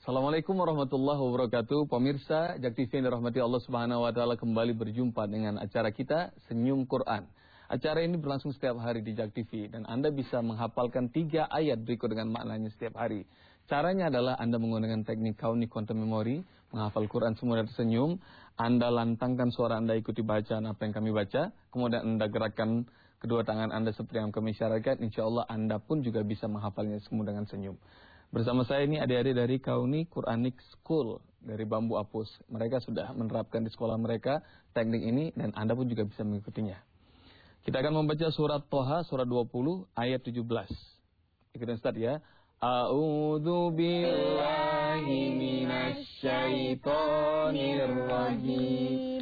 Assalamualaikum warahmatullahi wabarakatuh. Pemirsa Jak TV yang dirahmati Allah Subhanahu wa taala, kembali berjumpa dengan acara kita Senyum Quran. Acara ini berlangsung setiap hari di Jak TV dan Anda bisa menghafalkan 3 ayat berikut dengan maknanya setiap hari. Caranya adalah Anda menggunakan teknik Kauni Quantum Memory, menghafal Quran semua tersenyum. Anda lantangkan suara Anda, ikuti bacaan apa yang kami baca, kemudian Anda gerakkan kedua tangan Anda seperti yang kami syaratkan. Insya Allah Anda pun juga bisa menghafalnya semua dengan senyum. Bersama saya ini adik-adik dari Kauni Quranic School dari Bambu Apus. Mereka sudah menerapkan di sekolah mereka teknik ini dan Anda pun juga bisa mengikutinya. Kita akan membaca surat Toha, surat 20, ayat 17. Ikutin Ustaz ya. A'udzu billahi minasy syaithanir rajim.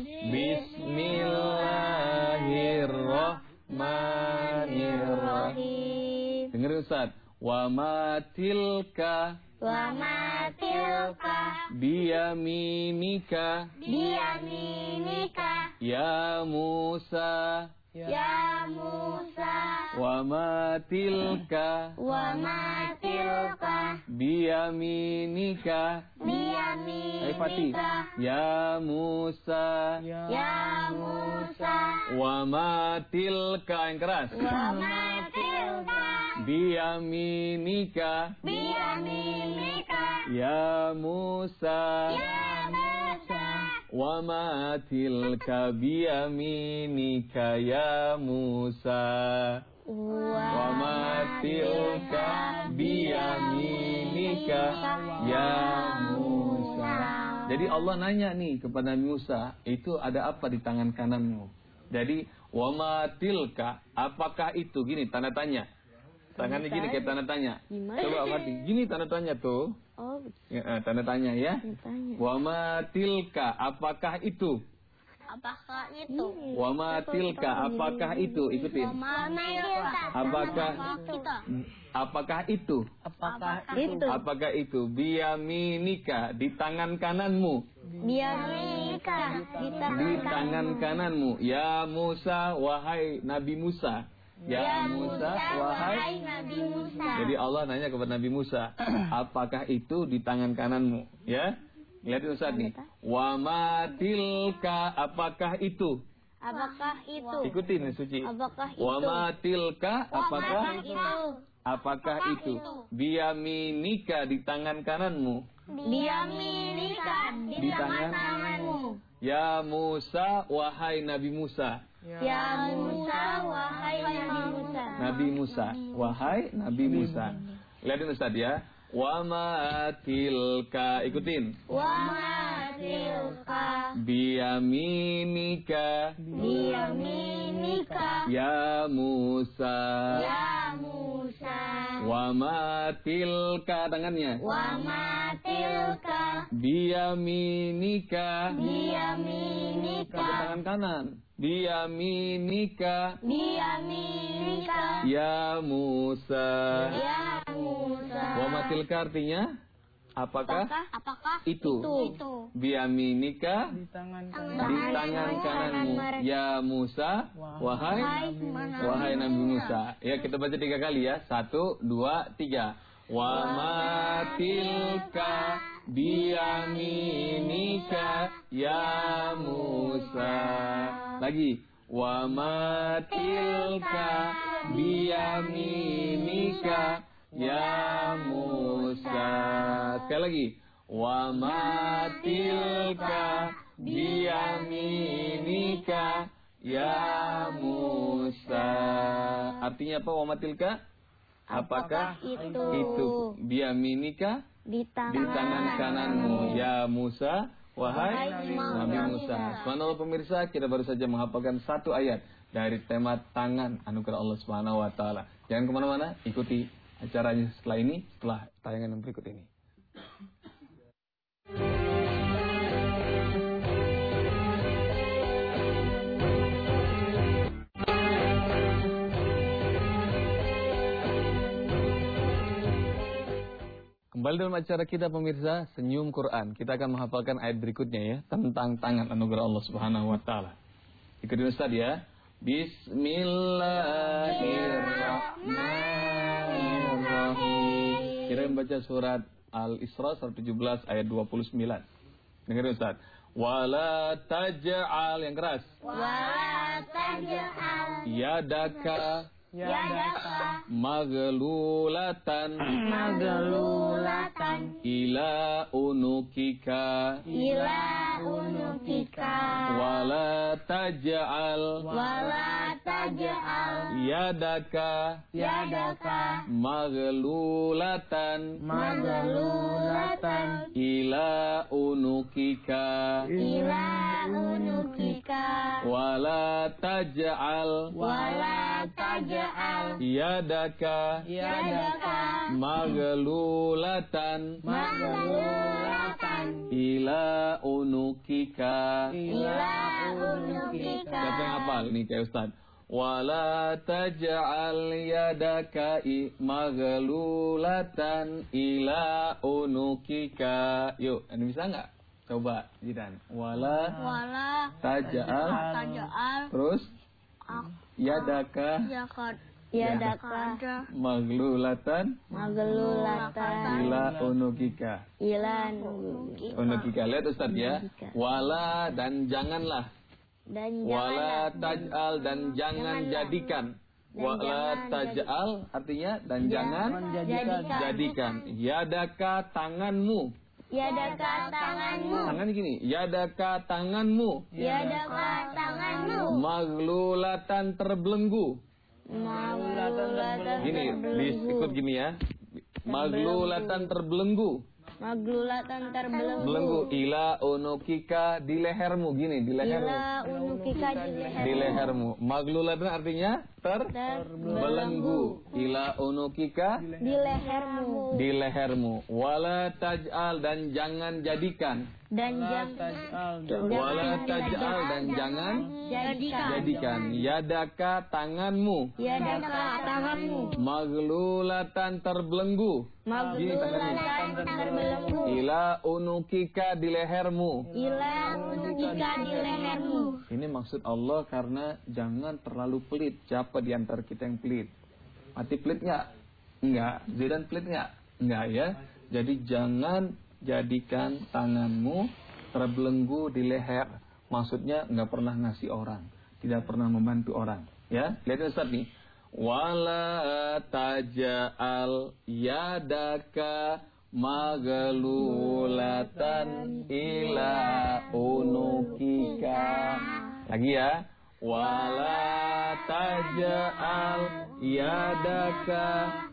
Bismillahirrahmanirrahim. Dengerin Ustaz. Wa ma tilka biyaminika ya Musa wa ma tilka biyaminika ya Musa wa ma tilka, yang keras, biyaminika ya Musa wa ma tilka biyaminika ya Musa wa ma tilka biyaminika ya Musa. Jadi Allah nanya nih kepada Nabi Musa, itu ada apa di tangan kananmu? Jadi wa ma tilka, apakah itu? Gini tanda tanya. Tangannya gini kayak tanda tanya. Coba amati. Gini tanda tanya tuh. Oh, ya, tanda tanya ya. Wa ma tilka, apakah itu? Apakah itu? Wa ma tilka, apakah itu? Ikutin. Apakah itu? Apakah itu? Biyaminika, di tangan kananmu. Biyaminika, di tangan kananmu. Ya Musa, wahai Nabi Musa. Ya Musa, wahai Nabi Musa. Jadi Allah nanya kepada Nabi Musa, apakah itu di tangan kananmu? Ya, lihat Ustaz nih. Wa ma tilka, apakah itu? Apakah itu? Ikutin suci. Apakah itu? Wa ma tilka, apakah itu? Apakah itu? Biyaminika, di tangan kananmu. Biyaminika, di tangan kananmu. Ya Musa, wahai Nabi Musa. Ya Musa, wahai Nabi Musa. Nabi Musa, wahai Nabi Musa. Lihatin Ustaz ya. Wa ma tilka, ikutin. Wa ma tilka biyaminika ya Musa. Ya Musa. Wa ma tilka, tangannya. Wa ma tilka biyaminika tangan kanan. Biyaminika ya Musa. Ya Musa. Wa ma tilka artinya apakah itu? Biyaminika, di tangan kananmu. Ya Musa, wahai Nabi Musa. Ya, kita baca 3 kali ya. 1, 2, 3. Wa ma tilka biyaminika ya Musa. Lagi. Wa ma tilka biyaminika ya Musa. Sekali lagi. Wa ma tilka biyaminika ya Musa. Artinya apa? Wa ma tilka? Apakah itu? Biyaminika, di tangan kananmu ya Musa, wahai Nabi Musa. Subhanallah pemirsa, kita baru saja menghafalkan 1 ayat dari tema tangan anugerah Allah Subhanahu wa taala. Jangan kemana-mana, ikuti acaranya setelah ini, setelah tayangan yang berikut ini. Kembali dalam acara kita pemirsa Senyum Quran. Kita akan menghafalkan ayat berikutnya ya, tentang tangan anugerah Allah Subhanahu wa taala. Ikutin Ustaz ya. Bismillahirrahmanirrahim. Kita membaca surat Al-Isra 117 ayat 29. Dengerin Ustaz. Wala taj'al, yang keras. Wala taj'al Yadaka yadaka maglulatan maglulatan ila unukika ila unukika wala taj'al yadaka maglulatan ila unukika ila unukika wala taj'al yadaka maglulatan ila unukika. Siapa yang hafal ini kayak Ustaz? Wala taj'al yadaka maglulatan ila unukika. Yuk, Anda bisa nggak? Coba, Jidan. Wala taj'al terus yadaka maglulatan ila unukika. Unukika. Lihat Ustaz ya. Wala dan janganlah. Wala taj'al dan jangan jadikan. Wala taj'al artinya dan jangan jadikan. Yadaka tanganmu. Tangan gini. Yadaka tanganmu. Maglulatan terbelenggu. Gini, ikut gini ya. Maglulatan terbelenggu. Belenggu ila unukika di lehermu, gini di lehermu. Di lehermu. Maglulatan artinya terbelenggu. Ila unukika di lehermu. Wala taj'al dan jangan jadikan. Wala taj'al dan jangan jadikan. Yadaka tanganmu. Maglulatan terbelenggu. Gini tanganmu. Ila unukika di lehermu. Ini maksud Allah karena jangan terlalu pelit. Siapa di antara kita yang pelit? Mati pelit nggak? Enggak. Zidan pelit nggak? Enggak ya. Jadi jangan jadikan tanganmu terbelenggu di leher. Maksudnya nggak pernah ngasih orang, tidak pernah membantu orang. Ya, lihat Ustaz nih. Wala taj'al yadaka maglulatan ila unukika. Lagi ya. Wala taj'al yadaka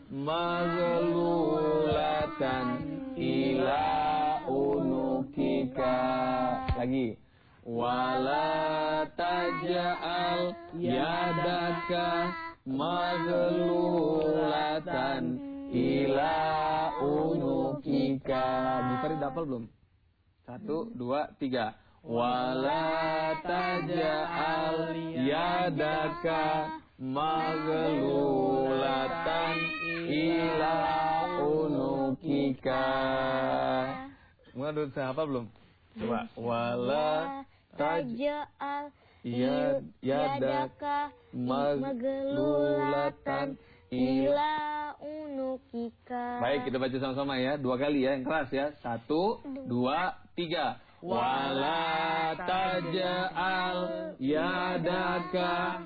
maglulatan ila unukika. Lagi. Wala taj'al yadaka maglulatan ila unukika. Bisa didapal belum? 1, 2, 3. Wala taj'al yadaka maglulatan ila unukika. Menurut saya apa belum? Coba. Wala taj'al yadaka maglulatan ila unukika. Baik, kita baca sama-sama ya. 2 kali ya, yang keras ya. 1, 2, 3. Wala taj'al yadaka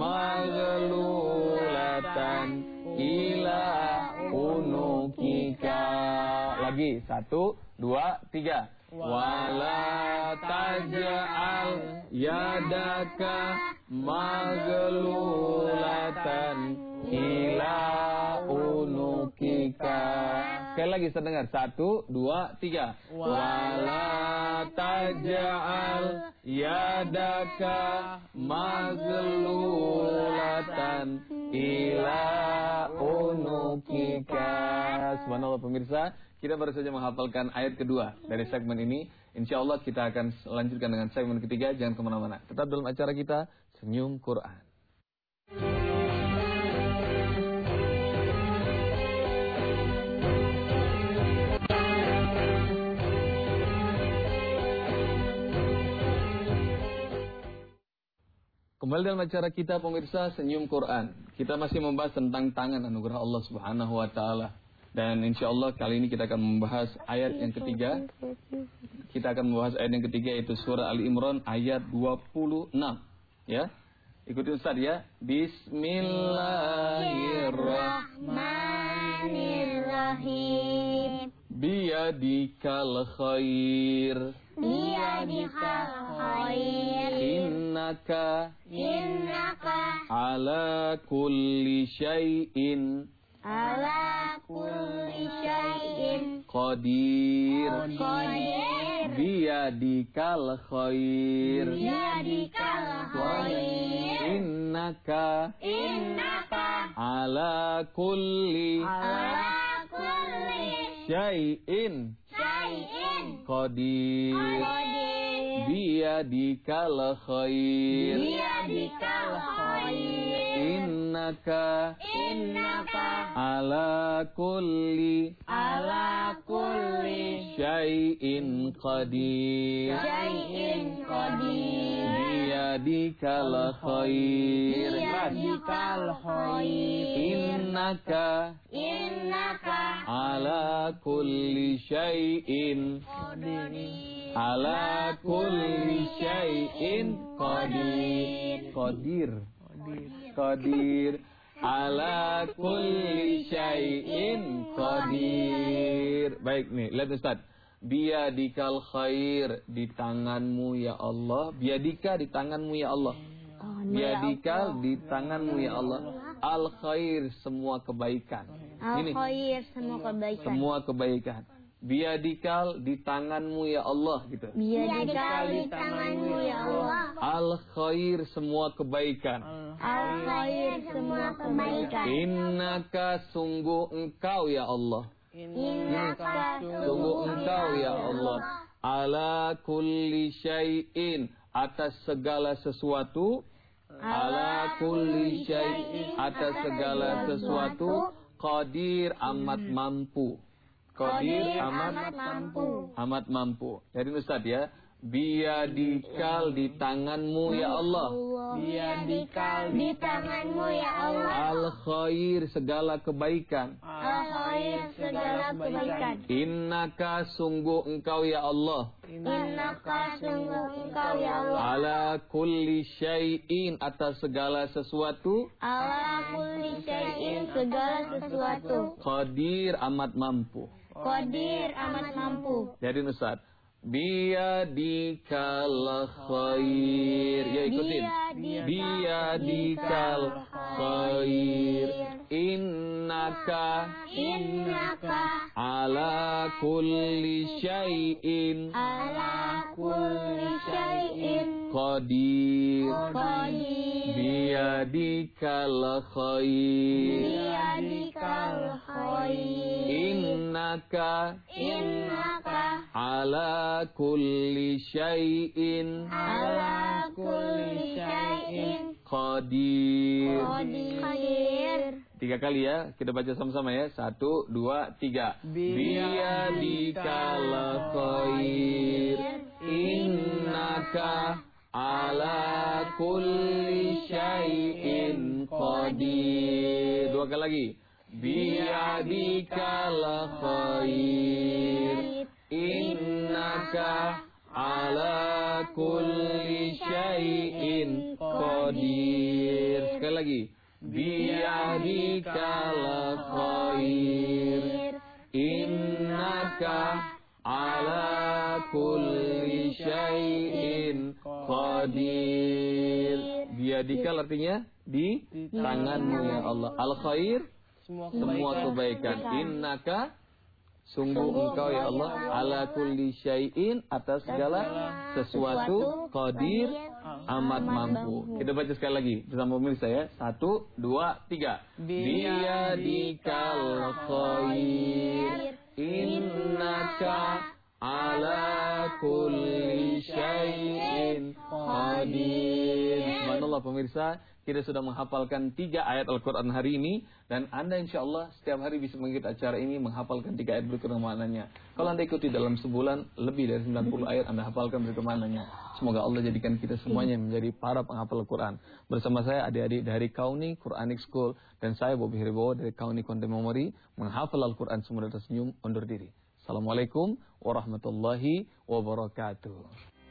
maglulatan ila unukika. Lagi. 1, 2, 3. Wala taj'al yadaka maglulatan ila unukika. Sekali lagi saya dengar. 1, 2, 3. Wala taj'al yadaka maglulatan ila unukika. Subhanallah pemirsa, kita baru saja menghafalkan ayat kedua dari segmen ini. Insya Allah kita akan lanjutkan dengan segmen ketiga. Jangan kemana-mana. Tetap dalam acara kita Senyum Quran. Kembali dalam acara kita pemirsa Senyum Quran. Kita masih membahas tentang tangan anugerah Allah Subhanahu wa taala. Dan insya Allah kali ini kita akan membahas ayat yang ketiga. Kita akan membahas ayat yang ketiga, yaitu surah Ali Imran ayat 26. Ya, ikuti Ustaz ya. Bismillahirrahmanirrahim. Biyadikal khair. Biyadikal khair. Innaka Ala kulli syai'in kulli syai'in qadir. qadir. Biyadikal khair. Biyadikal khair. Innaka ala kulli syai'in qadir. Biyadikal khair. Innaka ala kulli syai'in qadir. Biyadikal khair. Innaka ala kulli syai'in qadir. Ala kulli syai'in qadir. Baik nih, lihat Ustaz. Biyadikal khair, di tanganmu ya Allah. Biyadika, di tanganmu ya Allah. Biyadikal, di tanganmu ya Allah. Al khair, semua kebaikan. Ini semua kebaikan. Biyadikal, di tanganmu ya Allah, gitu. Biyadikal, di tanganmu ya Allah. Al khair, semua kebaikan. Al khair, semua kebaikan. Innaka, sungguh engkau ya Allah. Innaka, Sungguh engkau ya Allah. Ala kulli syai'in, atas segala sesuatu. Ala kulli syai'in, atas segala sesuatu. Qadir, amat mampu. Qadir, amat mampu. Jadi Ustaz ya. Biyadikal, di tanganmu ya Allah. Biyadikal, di tanganmu ya Allah. Al khair, segala kebaikan. Al khair, segala kebaikan. Innaka, sungguh engkau ya Allah. Innaka, sungguh engkau ya Allah. Ala kulli syai'in, atas segala sesuatu. Ala kulli syai'in, segala sesuatu. Qadir, amat mampu. Qadir, amat mampu. Jadi Ustaz, biyadikal khair. Ya ikutin. Biyadikal khair. Innaka ala kulli syai'in qadir. Biyadikal khair. Innaka ala kulli syai'in qadir. 3 kali ya, kita baca sama-sama ya. 1, 2, 3. Biyadikal khair. Innaka ala kulli syai'in qadir. 2 kali lagi. Biyadikal khair. Innaka ala kulli syai'in qadir. Sekali lagi. Biyadikal khair. Innaka ala kulli syai'in qadir. Biyadikal artinya di tanganmu ya Allah. Al khair, semua kebaikan. Innaka, sungguh engkau ya Allah, ala kulli syai'in, atas segala sesuatu, qadir, amat mampu. Kita baca sekali lagi bersama pemirsa ya. 1, 2, 3. Biyadikal khair. Innaka ala kulli syai'in qadir. Subhanallah pemirsa, kita sudah menghafalkan 3 ayat Al-Quran hari ini. Dan Anda insya Allah setiap hari bisa mengikuti acara ini menghafalkan 3 ayat berikut maknanya. Kalau Anda ikuti dalam sebulan, lebih dari 90 ayat Anda hafalkan berikut maknanya. Semoga Allah jadikan kita semuanya menjadi para penghafal Al-Quran. Bersama saya adik-adik dari Kauni Quranic School. Dan saya Bobi Heribawa dari Kauni Contemporary menghafal Al-Quran semua tersenyum undur diri. Assalamualaikum warahmatullahi wabarakatuh.